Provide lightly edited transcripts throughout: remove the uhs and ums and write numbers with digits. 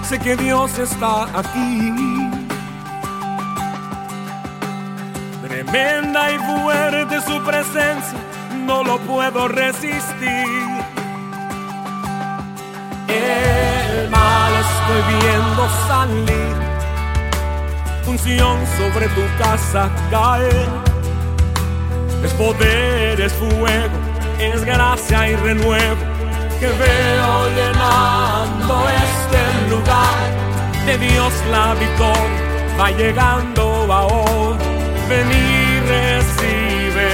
sé que Dios está aquí. Tremenda y fuerte su presencia, no lo puedo resistir. El mal estoy viendo salir, unción sobre tu casa caer. Es poder, es fuego, es gracia y renuevo que veo llenando este lugar. De Dios la victoria va llegando ahora. Ven y recibe,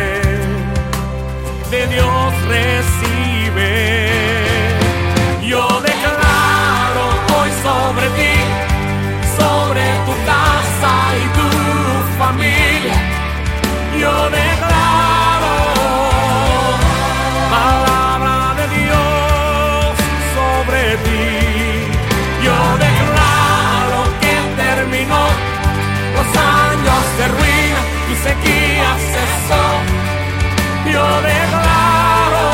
de Dios recibe. Yo declaro hoy sobre ti, sobre tu casa y tu familia. Yo declaro palabra de Dios sobre ti. Yo declaro que terminó los años de ruina, tu sequía cesó. Yo declaro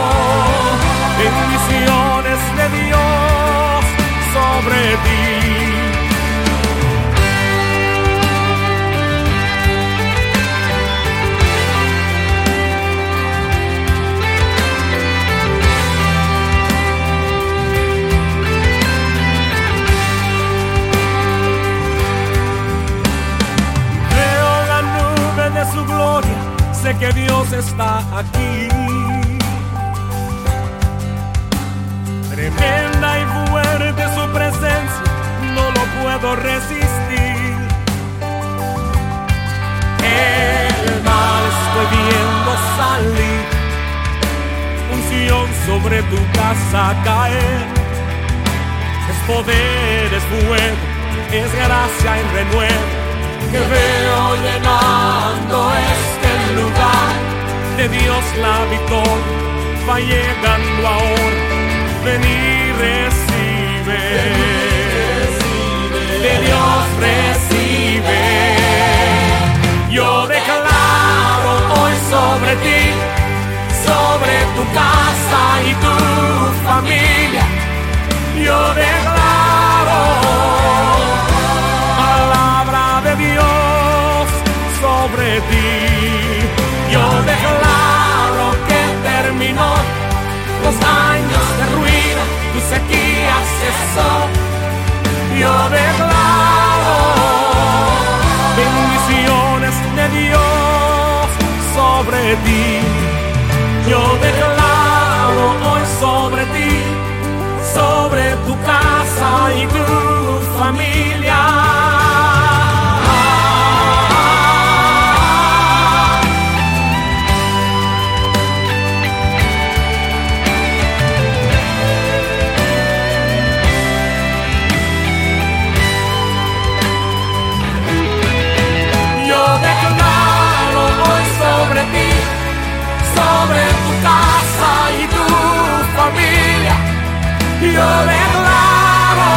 bendiciones de Dios sobre ti. Su gloria, sé que Dios está aquí. Tremenda y fuerte su presencia, no lo puedo resistir. El mal estoy viendo salir, unción sobre tu casa caer. Es poder, es fuego, es gracia y renuevo que veo llenando este lugar. De Dios la victoria va llegando ahora. Ven y recibe, de Dios recibe. Yo declaro hoy sobre ti, sobre tu casa y tu familia. Yo declaro de Dios sobre ti. Yo declaro que terminó los años de ruina, tu sequía cesó. Yo declaro bendiciones de Dios sobre ti. Yo declaro hoy sobre ti, sobre tu casa y tu familia. Sobre ti, sobre tu casa y tu familia. Yo declaro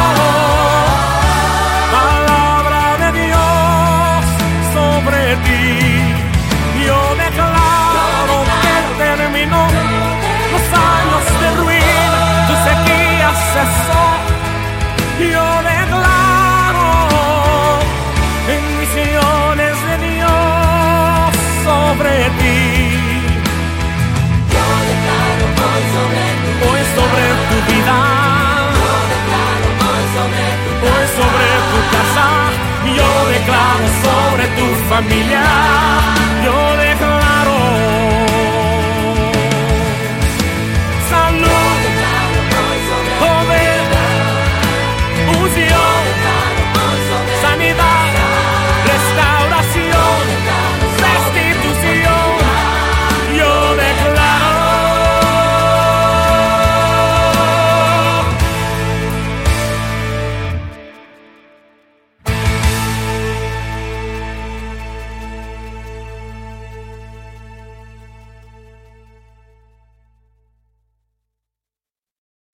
palabra de Dios sobre ti. Yo declaro que terminó los años de ruina, tu sequía cesó. Yo declaro bendiciones de Dios sobre ti. Yo declaro hoy sobre tu vida. Yo declaro hoy sobre tu casa. Yo declaro sobre tu familia. Yo declaro